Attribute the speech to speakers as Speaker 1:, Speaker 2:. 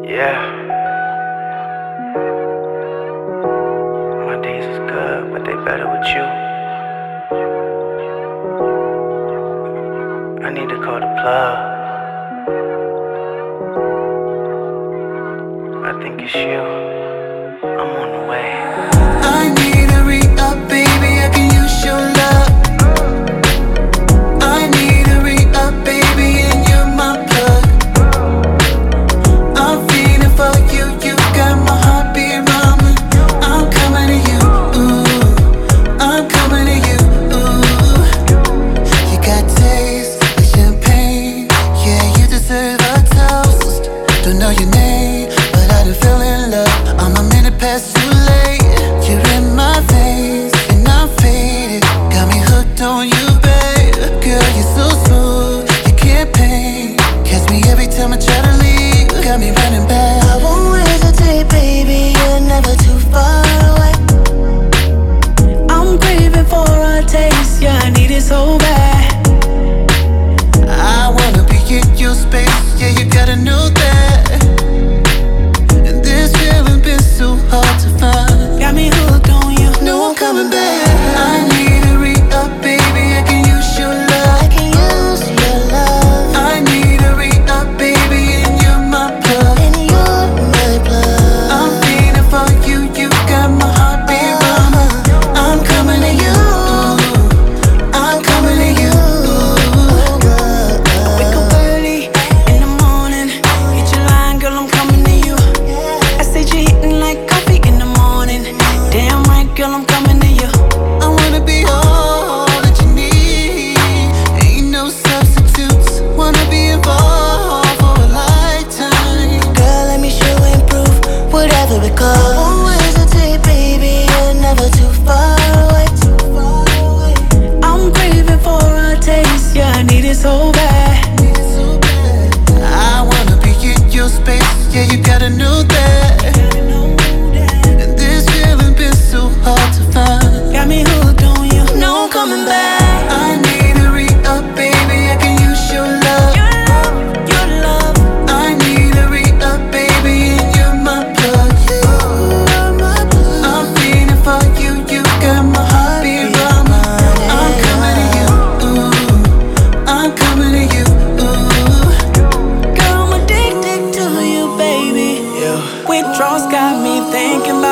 Speaker 1: Yeah, my days is good, but they better with you. I need to call the plug. I think it's you. I'm on the way.
Speaker 2: I need a re-up, baby, I can use your love. I need a re-up, baby, and you're my plug. I'm feeling for you, you got my heartbeat rumbling. I'm coming to you, ooh, I'm coming to you, ooh. You got taste like champagne, yeah, you deserve a toast. Don't know your name, but I done fell in love. I'm a minute past too late. You're in my veins, and I'm faded. Got me hooked on you, babe. Girl, you're so smooth, you can't paint. Catch me every time I try to leave. Got me running back.
Speaker 3: I won't hesitate, baby, you're never too far away. I'm craving for a taste, yeah, I need it so bad.
Speaker 2: I wanna be in your space, yeah, you gotta know that. And this feeling been so hard to find.
Speaker 3: Got me hooked on you,
Speaker 2: No, I'm coming back. I need a re-up, baby, I can use your love.
Speaker 3: I can use your love,
Speaker 2: I need a re-up, baby, and you're my plug.
Speaker 3: and you're my blood.
Speaker 2: I'm feeling for you, you got my heartbeat rumbling. I'm coming to you, I'm coming to you.
Speaker 3: Wake up early in the morning, get your line, girl, I'm coming to you. I said you're hitting like coffee in the morning. Damn right, girl, I'm coming to you.
Speaker 2: I wanna be all that you need, ain't no substitutes. Wanna be involved for a lifetime.
Speaker 3: Girl, let me show and prove whatever it goes. Won't hesitate, baby, you're never too far away. I'm craving for a taste, yeah, I need it so bad.
Speaker 2: I wanna be in your space, yeah, you gotta know that. And this feeling been so hard to find.
Speaker 3: Got me hooked on you, no I'm coming back.
Speaker 2: I need a re-up, baby, I can use your love.
Speaker 3: Your love,
Speaker 2: I need a re-up, baby, and you're my plug. I'm feeling for you, you got my heartbeat rumbling. I'm coming to you, ooh, I'm coming to you, ooh.
Speaker 3: girl, I'm addicted to you, baby.
Speaker 2: Yeah.
Speaker 3: Withdrawals got me thinking about